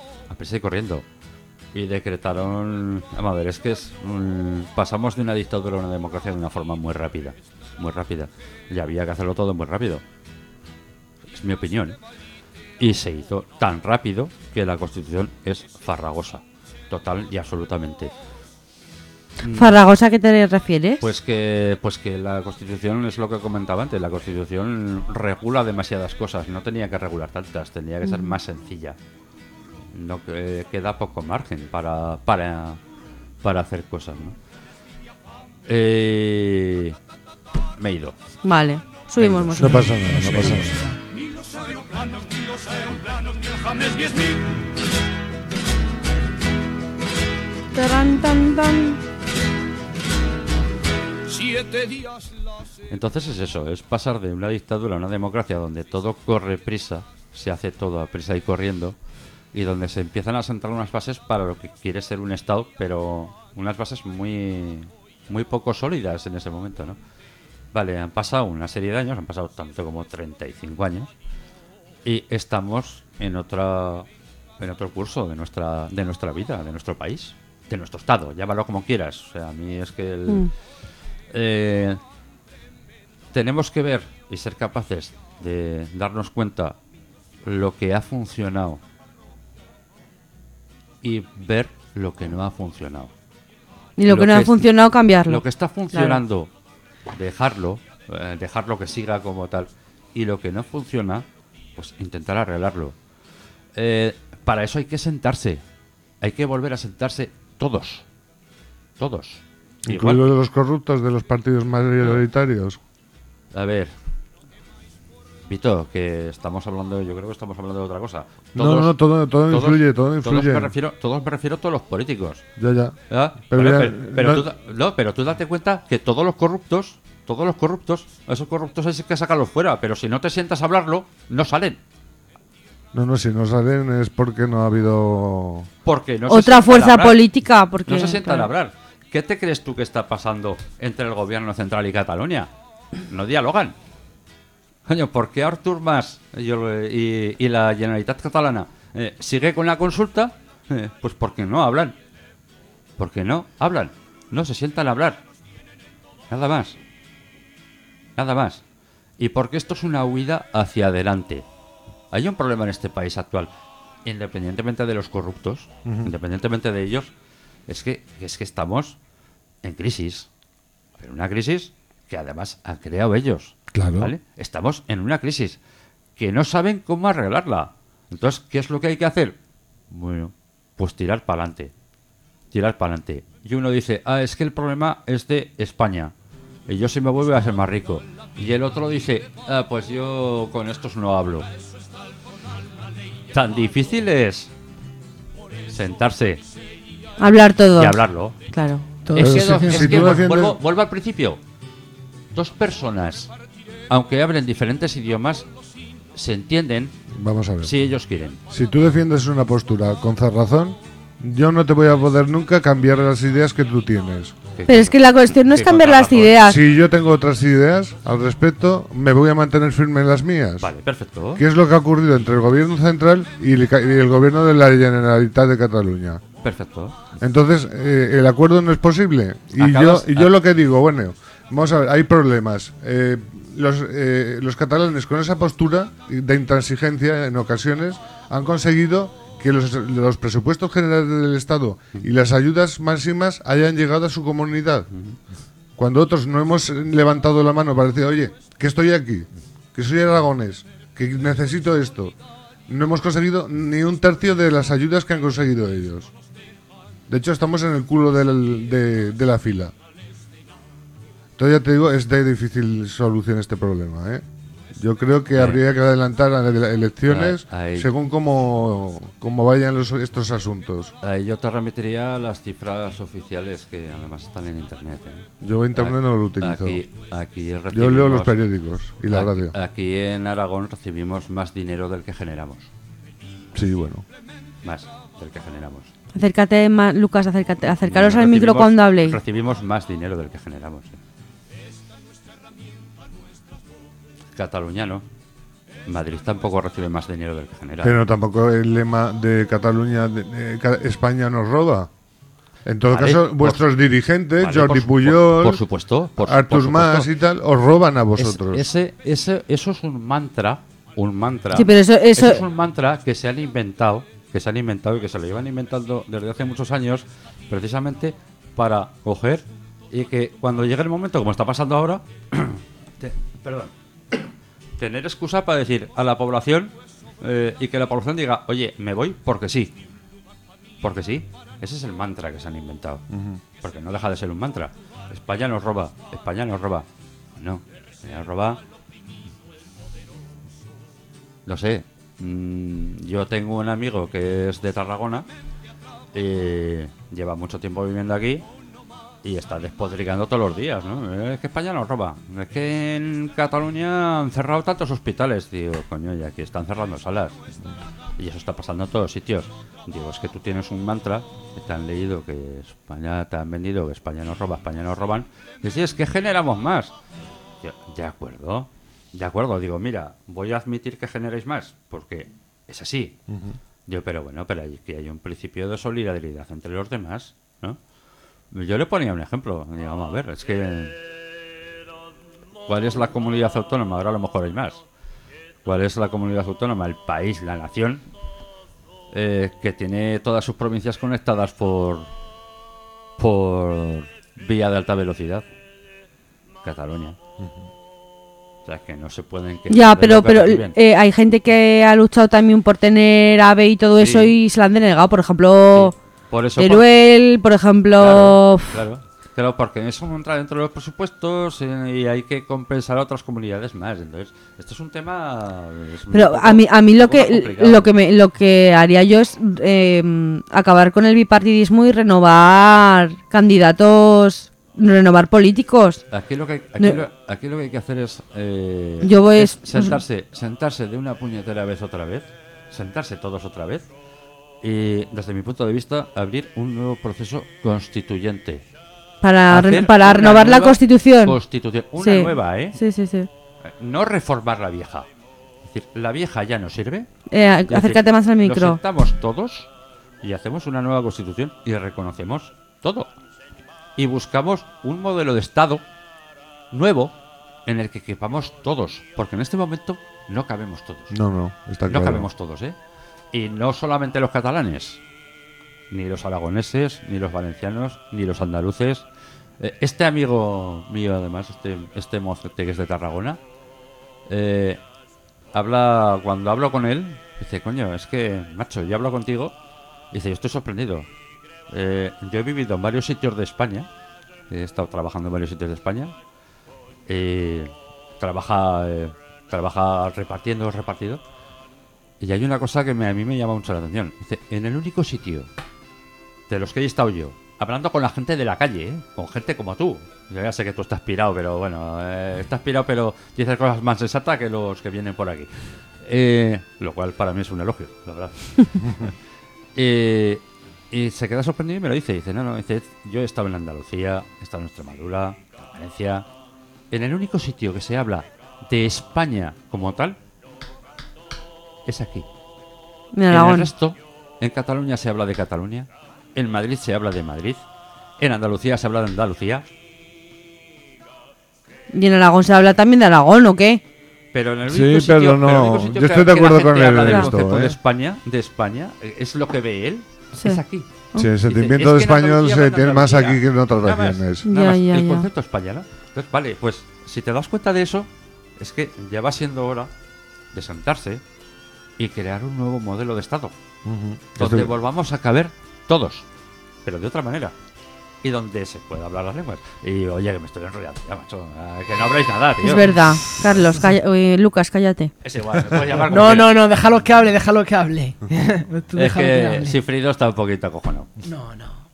y decretaron, vamos a ver, es que pasamos de una dictadura a una democracia de una forma muy rápida, y había que hacerlo todo muy rápido, es mi opinión, ¿eh? Y se hizo tan rápido que la Constitución es farragosa, total y absolutamente. Zaragoza, ¿a qué te refieres? Pues que la Constitución es lo que comentaba antes. La Constitución regula demasiadas cosas. No tenía que regular tantas. Tenía que ser más sencilla. No queda poco margen para hacer cosas, ¿no? Me he ido. Vale, subimos música. No pasa nada, no pasa nada. Ni los aeroplanos, ni los aeroplanos, ni el James 10.000. Tarán, tan, tan. 7 días las... Entonces es eso, es pasar de una dictadura a una democracia donde todo corre prisa, se hace todo a prisa y corriendo, y donde se empiezan a sentar unas bases para lo que quiere ser un Estado, pero unas bases muy poco sólidas en ese momento, ¿no? Vale, han pasado una serie de años, han pasado tanto como 35 años, y estamos en otro curso de nuestra vida, de nuestro país, de nuestro Estado, llámalo como quieras. O sea, a mí es que tenemos que ver y ser capaces de darnos cuenta lo que ha funcionado y ver lo que no ha funcionado. Y lo que no ha funcionado, cambiarlo. Lo que está funcionando, dejarlo que siga como tal. Y lo que no funciona, pues intentar arreglarlo. Para eso hay que sentarse. Hay que volver a sentarse todos. Igual. Incluidos los corruptos de los partidos mayoritarios. A ver, Vito, que estamos hablando, yo creo que estamos hablando de otra cosa. Todo influye, todo influye. Me refiero a todos los políticos. Ya. ¿Ah? Pero Pero tú date cuenta que todos los corruptos, esos corruptos hay que sacarlos fuera, pero si no te sientas a hablarlo, no salen. No, si no salen es porque no ha habido... Porque no Otra fuerza política. Porque, no se sientan a claro. hablar. ¿Qué te crees tú que está pasando entre el gobierno central y Cataluña? No dialogan. Coño, ¿por qué Artur Mas y la Generalitat catalana sigue con la consulta? Pues porque no hablan. No se sientan a hablar. Nada más. Y porque esto es una huida hacia adelante. Hay un problema en este país actual, independientemente de los corruptos, independientemente de ellos, es que estamos en crisis. Pero una crisis que además han creado ellos. Claro. ¿Vale? Estamos en una crisis que no saben cómo arreglarla. Entonces, ¿qué es lo que hay que hacer? Bueno, pues tirar para adelante. Y uno dice, es que el problema es de España. Y yo si me vuelvo a ser más rico. Y el otro dice, pues yo con estos no hablo. Tan difícil es sentarse Hablar todo. y hablarlo. Claro. Vuelvo al principio. Dos personas, aunque hablen diferentes idiomas, se entienden Vamos a ver. si ellos quieren. Si tú defiendes una postura con cerrazón, yo no te voy a poder nunca cambiar las ideas que tú tienes. Pero es que la cuestión no es cambiar las ideas. Si yo tengo otras ideas al respecto, me voy a mantener firme en las mías. Vale, perfecto. ¿Qué es lo que ha ocurrido entre el gobierno central y el gobierno de la Generalitat de Cataluña? Perfecto. Entonces, el acuerdo no es posible. Y yo lo que digo, bueno, vamos a ver, hay problemas. Los catalanes con esa postura de intransigencia en ocasiones han conseguido que los presupuestos generales del Estado y las ayudas máximas hayan llegado a su comunidad. Cuando otros no hemos levantado la mano para decir, oye, que estoy aquí, que soy aragonés, que necesito esto, no hemos conseguido ni un tercio de las ayudas que han conseguido ellos. De hecho, estamos en el culo de la fila. Entonces, ya te digo, es de difícil solución este problema, ¿eh? Yo creo que habría que adelantar a las elecciones según cómo vayan estos asuntos. Yo te remitiría a las cifras oficiales que además están en internet. Yo internet no lo utilizo. Aquí yo leo los periódicos y la radio. Aquí en Aragón recibimos más dinero del que generamos. Sí, bueno. Más del que generamos. Acércate más, Lucas, acercaros al micro cuando habléis. Recibimos más dinero del que generamos. Cataluña no. Madrid tampoco recibe más dinero del que genera. Pero tampoco el lema de Cataluña, España nos roba. En todo caso, vuestros dirigentes, Jordi Pujol, por supuesto, Artur Mas y tal, os roban a vosotros. Eso es un mantra. Sí, pero eso es un mantra que se han inventado y que se lo llevan inventando desde hace muchos años, precisamente para coger y que cuando llegue el momento, como está pasando ahora, tener excusa para decir a la población y que la población diga, oye, me voy porque sí. Porque sí. Ese es el mantra que se han inventado. Porque no deja de ser un mantra. España nos roba, España nos roba. No, España nos roba. No sé. Yo tengo un amigo que es de Tarragona. Lleva mucho tiempo viviendo aquí. Y está despotricando todos los días, ¿no? Es que España nos roba. Es que en Cataluña han cerrado tantos hospitales. Digo, coño, y aquí están cerrando salas. Y eso está pasando en todos sitios. Digo, es que tú tienes un mantra que te han leído que España te han vendido, que España nos roba, España nos roban. Y sí, es que generamos más. Yo, de acuerdo. Digo, mira, voy a admitir que generéis más, porque es así. Yo, pero bueno, pero que hay un principio de solidaridad entre los demás, ¿no? Yo le ponía un ejemplo. Digo, vamos a ver, es que ¿cuál es la comunidad autónoma? Ahora a lo mejor hay más. ¿Cuál es la comunidad autónoma? El país, la nación, que tiene todas sus provincias conectadas por vía de alta velocidad. Cataluña. O sea, que no se pueden... Ya, pero hay gente que ha luchado también por tener AVE y todo eso y se la han denegado. Por ejemplo, por eso, Teruel, por ejemplo... Claro, porque eso no entra dentro de los presupuestos y hay que compensar a otras comunidades más. Entonces, esto es un tema... Pero a mí lo que haría yo es acabar con el bipartidismo y renovar candidatos, renovar políticos. Aquí lo que hay que hacer es, sentarse de una puñetera vez otra vez, sentarse todos otra vez y, desde mi punto de vista, abrir un nuevo proceso constituyente. Para renovar la Constitución. Una nueva, ¿eh? Sí. No reformar la vieja. Es decir, la vieja ya no sirve. Acércate más al micro. Nos sentamos todos y hacemos una nueva Constitución y reconocemos todo. Y buscamos un modelo de Estado nuevo en el que quepamos todos. Porque en este momento no cabemos todos. No, está claro. No cabemos todos, ¿eh? Y no solamente los catalanes, ni los aragoneses, ni los valencianos, ni los andaluces. Este amigo mío, además, este mocete que es de Tarragona, cuando hablo con él, dice, coño, es que, macho, yo hablo contigo, dice, yo estoy sorprendido. Yo he vivido en varios sitios de España, he estado trabajando en varios sitios de España, trabaja repartido, y hay una cosa que a mí me llama mucho la atención. Dice, en el único sitio de los que he estado yo, hablando con la gente de la calle, con gente como tú. Yo ya sé que tú estás pirado, pero bueno, estás pirado, pero dices cosas más sensatas que los que vienen por aquí. Lo cual para mí es un elogio, la verdad. Y se queda sorprendido y me lo dice. Dice, dice, yo he estado en Andalucía, he estado en Extremadura, en Valencia. En el único sitio que se habla de España como tal es aquí. En el resto, en Cataluña se habla de Cataluña. En Madrid se habla de Madrid. En Andalucía se habla de Andalucía. ¿Y en Aragón se habla también de Aragón o qué? Pero en el único sitio, pero no. Yo estoy de acuerdo con él en esto. De España, es lo que ve él. Sí. Es aquí. Sí, el sentimiento de español se tiene más aquí que en otras regiones. El concepto español. Entonces, vale, pues si te das cuenta de eso, es que ya va siendo hora de sentarse y crear un nuevo modelo de Estado. Donde volvamos a caber todos, pero de otra manera. Y donde se pueda hablar las lenguas. Y oye, que me estoy enrollando ya, macho. Que no habláis nada, tío. Es verdad. Carlos, Lucas, cállate. Es igual, me puedes llamar como No, déjalo que hable. Es que Sifrido está un poquito acojonado. No.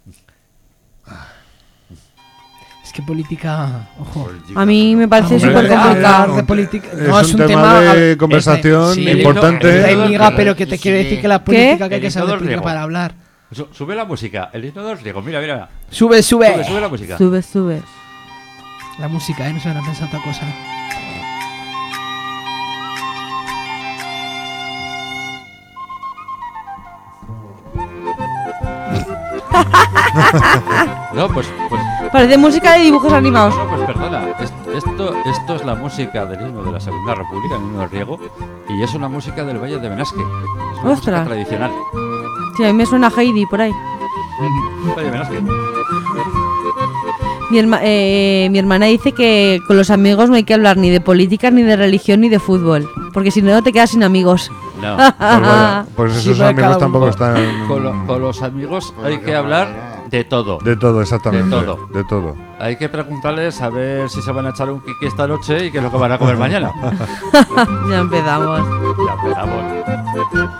Es que política... Ojo. A mí me parece súper complicado. De política. No, es un tema de conversación importante. Amiga, pero que te quiero decir que la política que hay que saber primero para hablar. Sube la música, el himno de los griegos, mira. Sube la música. Sube. La música, no se van a pensar otra cosa. No, pues parece música de dibujos animados. No, pues perdona, esto es la música del himno de la Segunda República, el himno griego, y es una música del Valle de Benasque. Es una música tradicional. Sí, a mí me suena Heidi por ahí. Valle de Benasque. Mi hermana dice que con los amigos no hay que hablar ni de política, ni de religión, ni de fútbol. Porque si no te quedas sin amigos. No. Pues, vaya, pues esos Sí, pero amigos cada tampoco uno- están... Con los amigos hay que hablar de todo. De todo, exactamente. De todo. De todo. Hay que preguntarles a ver si se van a echar un kiki esta noche y qué es lo que van a comer mañana. Ya empezamos. Ya empezamos.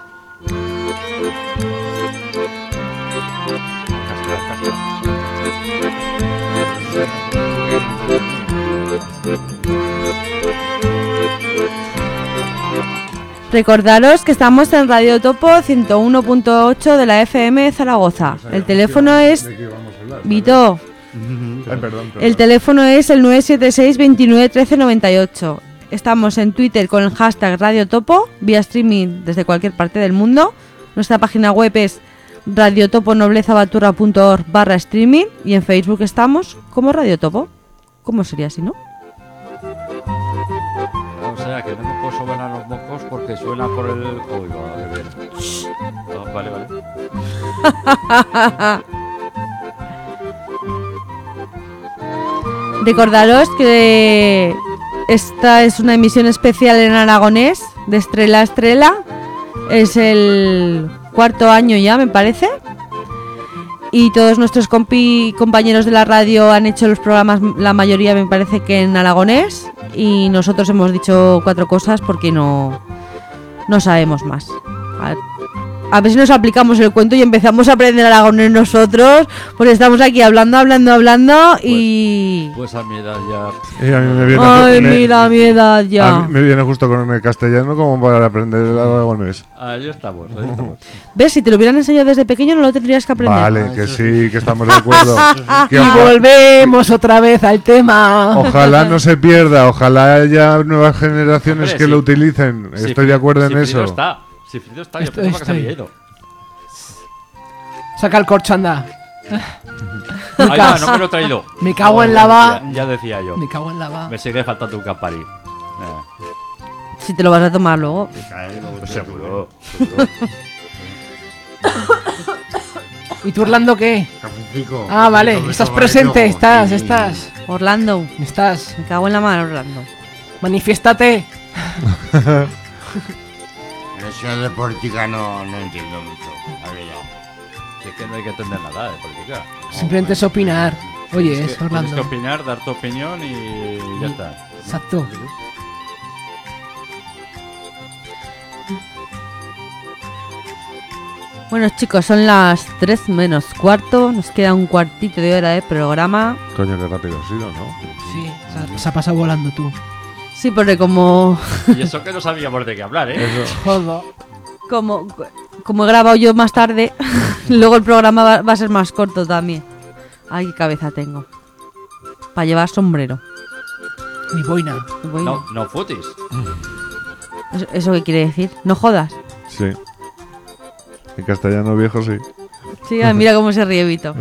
Recordaros que estamos en Radio Topo 101.8 de la FM Zaragoza. El teléfono es... ¿De qué vamos a hablar? Vito, Ay, perdón. el teléfono es el 976 29 13 98. Estamos en Twitter con el hashtag Radio Topo, vía streaming desde cualquier parte del mundo. Nuestra página web es radiotoponoblezabaturra.org/streaming y en Facebook estamos como Radio Topo. ¿Cómo sería si no? O sea, que no me puedo sobar los mocos porque suena por el... Uy, va, qué bien. No, vale, vale. Recordaros que esta es una emisión especial en aragonés, de Estrella a Estrella. Es el cuarto año ya, me parece. Y todos nuestros compañeros de la radio han hecho los programas, la mayoría me parece que en aragonés. Y nosotros hemos dicho 4 cosas porque no sabemos más. A ver si nos aplicamos el cuento y empezamos a aprender aragonés nosotros, pues estamos aquí hablando y... Pues a mi edad ya... Y a mí me viene Ay, me- mira mi edad A ya. mí me viene justo con el castellano como para aprender el aragonés. Ahí estamos, ahí estamos. ¿Ves? Si te lo hubieran enseñado desde pequeño no lo tendrías que aprender. Vale, que sí, que estamos de acuerdo. Que Y volvemos otra vez al tema. ojalá no se pierda, ojalá haya nuevas generaciones Hombre, que sí. lo utilicen. Si Estoy de acuerdo en Frido eso. está. Si Frido está, yo Estoy- pensaba que se estoy. había ido. Saca el corcho, anda. Ay, va, no me lo he traído. Me cago en la va. Ya decía yo. Me cago en la va. Me sigue faltando un Campari. Si te lo vas a tomar luego. Seguro. ¿Y tú, Orlando, qué? Cafecico. Ah, vale. Sobre Estás todo, presente. luego. Estás. Orlando, Estás. me cago en la mano, Orlando. Manifiéstate. Eso de política no entiendo mucho. La verdad. Si es que no hay que entender nada de política. Simplemente es opinar. Oye, Tienes es que- Tienes que Orlando. opinar, dar tu opinión y ya está. Exacto. Bueno, chicos, son las 3 menos cuarto. Nos queda un cuartito de hora de programa. Coño, qué rápido ha sido, ¿no? Sí, se ha pasado volando tú. Sí, porque como Y eso que no sabíamos de qué hablar, ¿eh? Joder. como he grabado yo más tarde, luego el programa va a ser más corto también. Ay, qué cabeza tengo. Para llevar sombrero. Mi boina. Voy- No futis. ¿Eso qué quiere decir? No jodas. Sí. En castellano viejo, sí. Sí, ay, mira cómo se ríe Vito.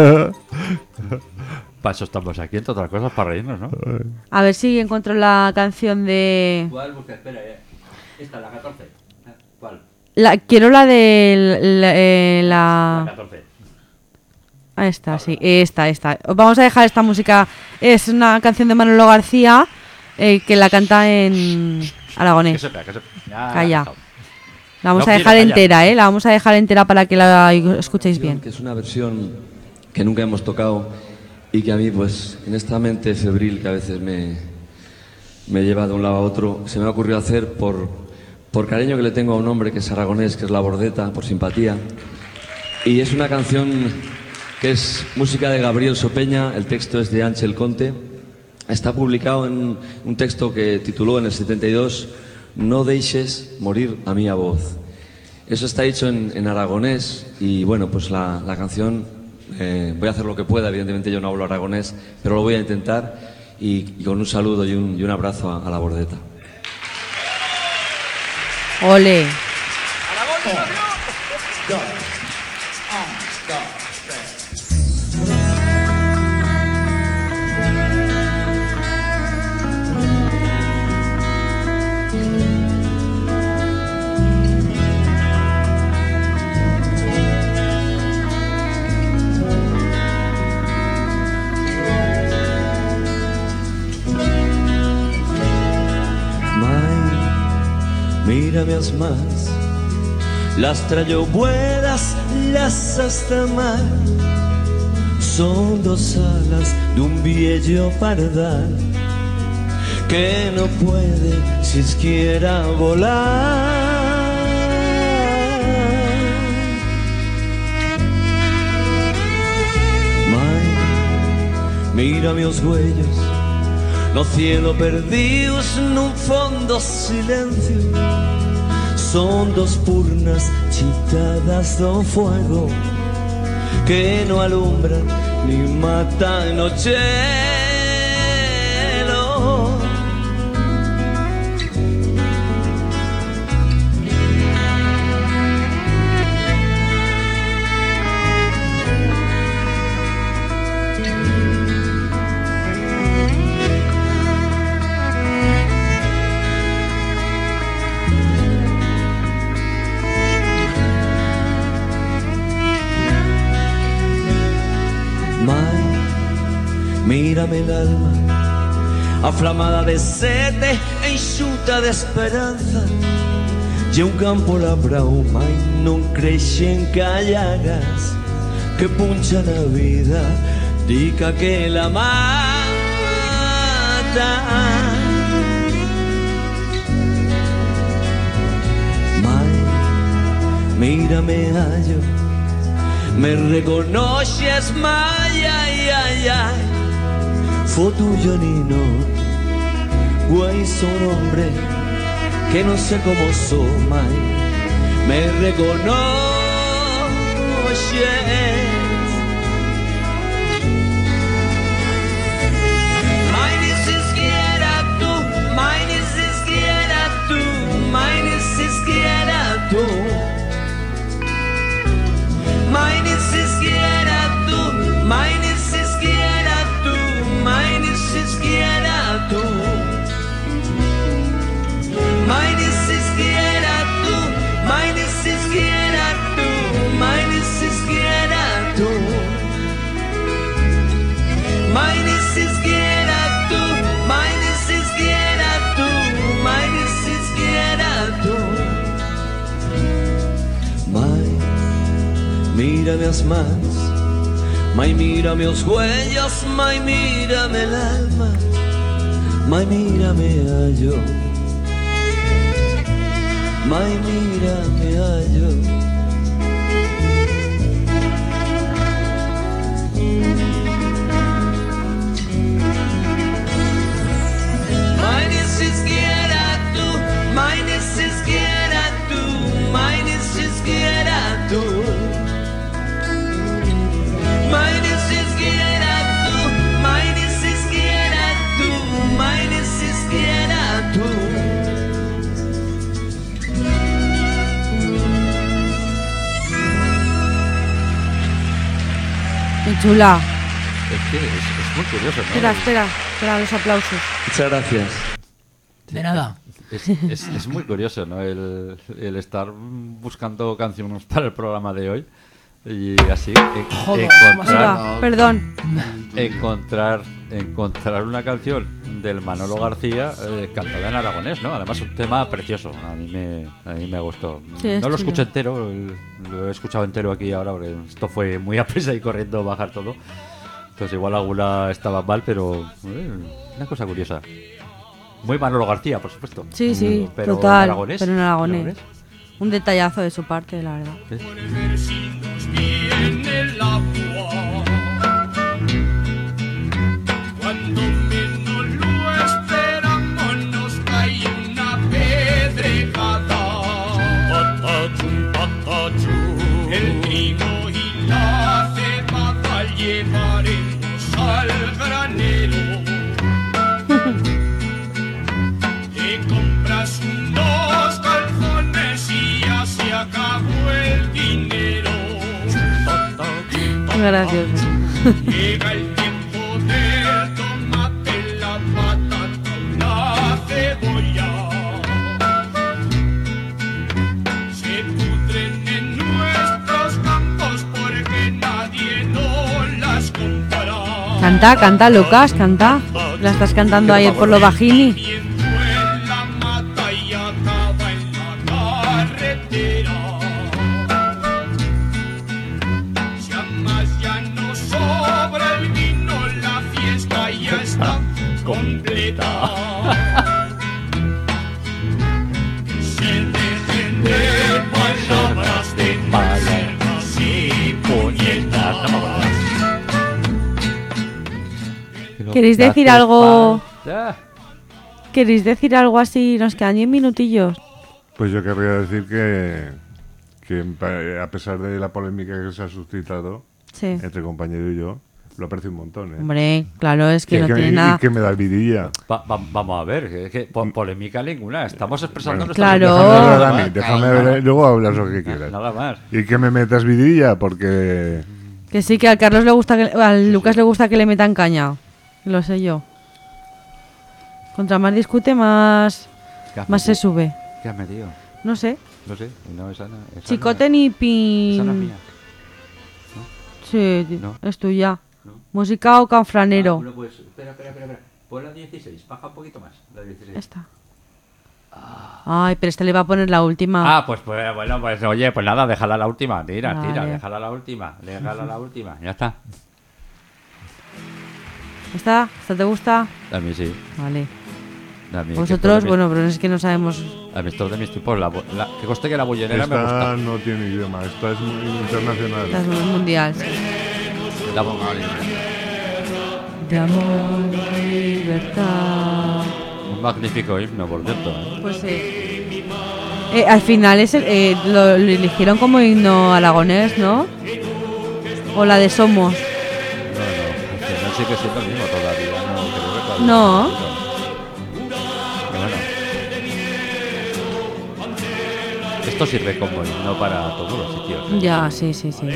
Para eso estamos aquí, entre otras cosas, para reírnos, ¿no? A ver si encuentro la canción de... ¿Cuál? Busca, espera, esta, la 14. ¿Cuál? Quiero la de... la... 14. Ah, esta, sí, esta. Vamos a dejar esta música. Es una canción de Manolo García que la canta en Que aragonés. sepa, que sepa. Ya, Calla. ya. La vamos No a quiero dejar callar. entera, ¿eh? La vamos a dejar entera para que la escuchéis bien. Que es una versión que nunca hemos tocado y que a mí, pues, en esta mente febril que a veces me lleva de un lado a otro, se me ha ocurrido hacer por cariño que le tengo a un hombre que es aragonés, que es La Bordeta, por simpatía. Y es una canción que es música de Gabriel Sopeña, el texto es de Ángel Conte. Está publicado en un texto que tituló en el 72 No deixes morir a mía voz. Eso está hecho en aragonés y bueno, pues la canción, voy a hacer lo que pueda, evidentemente yo no hablo aragonés, pero lo voy a intentar y con un saludo y un abrazo a La Bordeta. Ole. mírame más. Las traigo buenas, las hasta mar. Son dos alas de un viejo pardal que no puede siquiera volar. Mira meus huellos, no cielo perdidos nun fondo silencio. Son dos purnas chitadas do fuego que no alumbran ni matan no cielo. Mírame el alma, aflamada de sete, enxuta de esperanza. Y un campo labrado, mai non crecen callagas que punchan a vida, dica que la mata. Mai, mírame hallo, me reconoces, mai, ay, ay, ay. Fue tuyo nino, güey, son hombre que no sé cómo soy, mai, me reconoces. Mai, ni siquiera tú, mai, ni siquiera tú, mai, ni siquiera tú, mai, ni siquiera tú, mai, ni siquiera tú. Mai ni siquiera tú, mai ni siquiera tú, mai ni siquiera tú, mai ni siquiera tú, mai ni siquiera tú, mai ni siquiera tú, mai ni siquiera tú. Mai, mírame más. Mai, mírame os huellos, mai, mírame el alma, mai, mírame a yo, mai, mírame a yo. Mai, ni siquiera tú, mai, ni siquiera tú, mai, ni siquiera tú. Mai ni siquiera tú, mai ni siquiera tú, mai ni siquiera tú. Qué chula. Es que es muy curioso, ¿no? Espera, los aplausos. Muchas gracias. De nada. Es muy curioso, ¿no? El estar buscando canciones para el programa de hoy. Y así encontrar una canción del Manolo García cantada en aragonés, ¿no? Además un tema precioso, a mí me gustó. Sí, no lo escuché entero, lo he escuchado entero aquí ahora porque esto fue muy a prisa y corriendo bajar todo. Entonces igual alguna estaba mal, pero una cosa curiosa. Muy Manolo García, por supuesto. Sí, pero total, en aragonés, pero en aragonés. Un detallazo de su parte, la verdad. ¿Sí? En el agua, cuando menos lo esperamos nos cae una pedregada. Patachum, patachum, el trigo y la cebada llevaremos al granero. Te compras unos calzones y ya se acabó el dinero. Qué gracioso. Llega el tiempo del tomate, la patata, la cebolla. Se pudren en nuestros campos porque nadie nos las compra. Canta, Lucas, canta. La estás cantando ahí por lo bajini. Viento en la mata y acaba en la ¿Queréis te decir haces algo? falta. ¿Queréis decir algo así? Nos quedan 10 minutillos. Pues yo querría decir que a pesar de la polémica que se ha suscitado Sí. entre compañero y yo, lo aprecio un montón, ¿eh? Hombre, claro, es que no tiene y nada. que me da vidilla. Vamos a ver, es que polémica ninguna. Estamos expresando Bueno, nuestras claro. Déjame hablar a mí, Calma. déjame hablar, luego hablas lo que quieras. Nada más. Y que me metas vidilla, porque... Que sí, que al Carlos le gusta al Lucas le gusta que le metan caña. Lo sé yo. Contra más discute, más ¿Qué has se metido? sube. ¿Qué has metido? No sé. No sé. No, esa no, Chicote ni pin. Esa no es mía. Sí, No. es tuya. No. Música o canfranero. Bueno, pues, espera. Pon la 16, baja un poquito más. La 16. Esta. Ay, pero este le va a poner la última. Pues bueno, pues oye, pues nada, déjala la última. Tira, Vale. déjala la última. Déjala la última. Ya está. ¿Esta te gusta? A mí sí. Vale. A mí, Vosotros, bueno, pero es que no sabemos. A mí esto de mis tipos, que coste que la bullenera me Esta gusta. no tiene idioma, esta es muy internacional. Las mundial. Sí. De amor, libertad. Un magnífico himno, por cierto. Pues sí. Al final lo eligieron como himno aragonés, ¿no? O la de Somos. No, al final sigue siendo el mismo todavía. No, creo que todavía No. es el mismo. Pero bueno. Esto sirve como himno para todos los sitios. ¿eh? Ya, sí.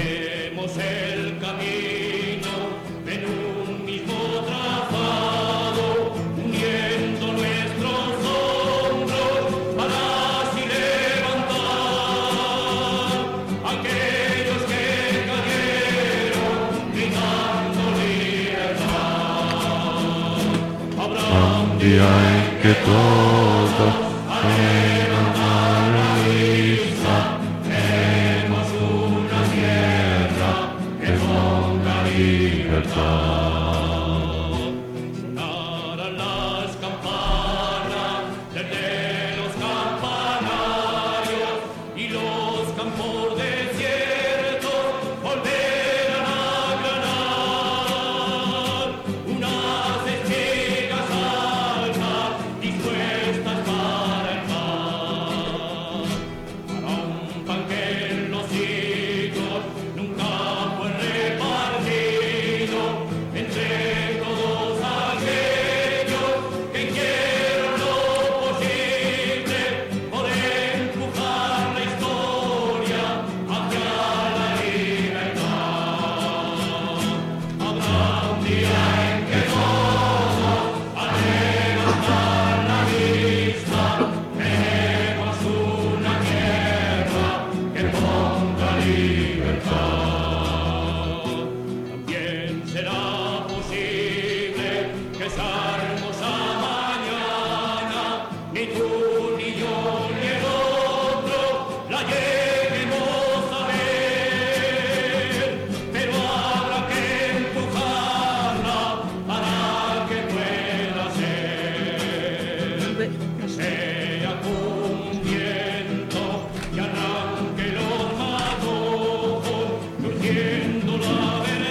Un día en que todo sea maravilla, tenemos una tierra que ponga libertad. Sonarán las campanas desde los campanarios y los campos desiertos volverán a ganar unas espigas altas dispuestas para el mar, para un pan que en los siglos nunca fue repartido entre todos aquellos que hicieron lo posible por empujar la historia hacia la libertad. Habrá un día en que todos al levantar la vista veremos una tierra que ponga libertad. También será posible que esa hermosa mañana ni tú ni yo ni el otro la lleguemos a ver, pero habrá que empujarla para que pueda ser. Que sea como un viento que arranque los manojos, surgiendo la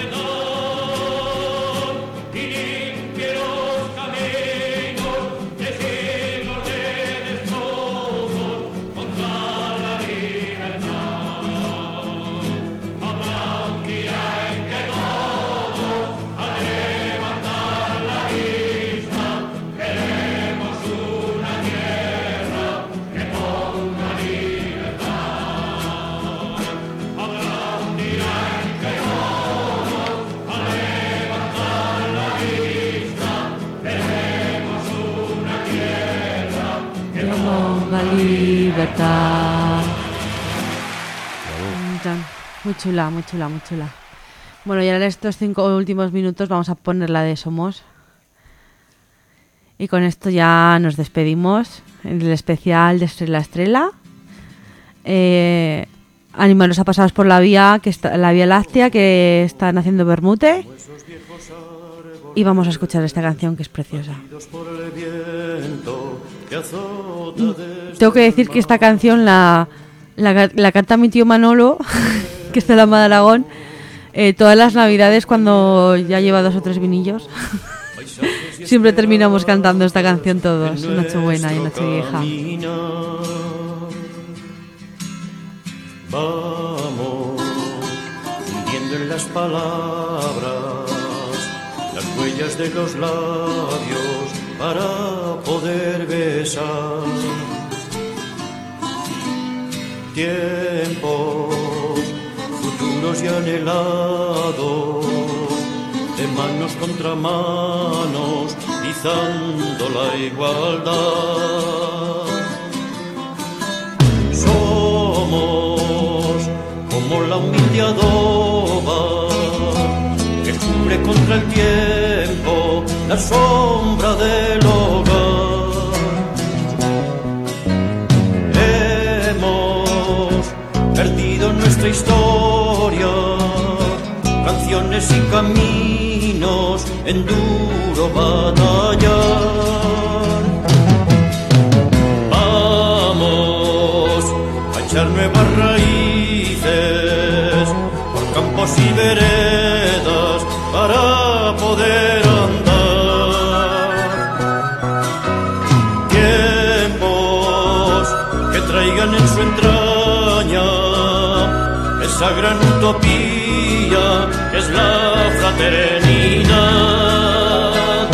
verdad y limpie los caminos de siglos de destrozos contra la libertad. Habrá un día en que todos al levantar la vista veremos una tierra que ponga libertad. Habrá un día en que todos al levantar la vista veremos una tierra que ponga libertad. Muy chula. Bueno, y ahora en estos 5 últimos minutos vamos a poner la de Somos. Y con esto ya nos despedimos del especial de Estrella a Estrella. Animaros a pasaros por la vía láctea que están haciendo Bermute. Y vamos a escuchar esta canción que es preciosa. Tengo que decir que esta canción la canta mi tío Manolo, que está en la Lama de Aragón, todas las navidades cuando ya lleva 2 o 3 vinillos. Siempre terminamos cantando esta canción todos, en Nochebuena y en Nochevieja. Vamos hundiendo en las palabras las huellas de los labios para poder besar. Tiempos futuros y anhelados, de manos contra manos, izando la igualdad. Somos como la humilde adoba que cubre contra el tiempo la sombra del hogar. Hemos perdido nuestra historia, canciones y caminos en duro batallar. Vamos a echar nuevas raíces por campos y veredas para poder andar. Tiempos que traigan en su entraña esa gran utopía que es la fraternidad.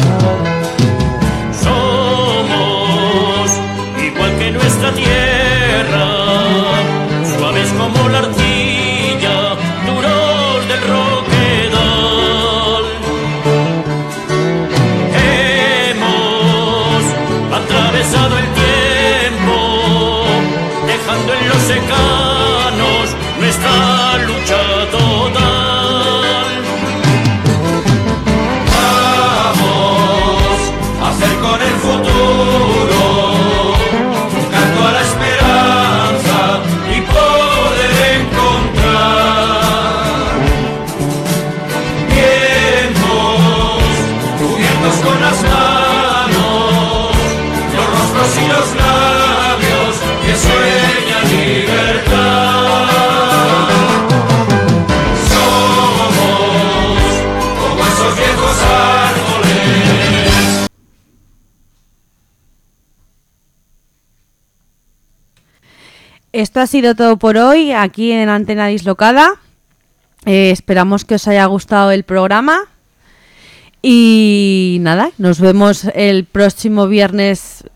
Somos igual que nuestra tierra, suaves como la arcilla, duros del roquedal. Hemos atravesado el tiempo, dejando en los secanos nuestra lucha total. Vamos a hacer con el futuro un canto a la esperanza y poder encontrar tiempos cubiertos con las manos, los rostros y los labios que sueñan libertad. Esto ha sido todo por hoy aquí en Antena Dislocada. Esperamos que os haya gustado el programa. Y nada, nos vemos el próximo viernes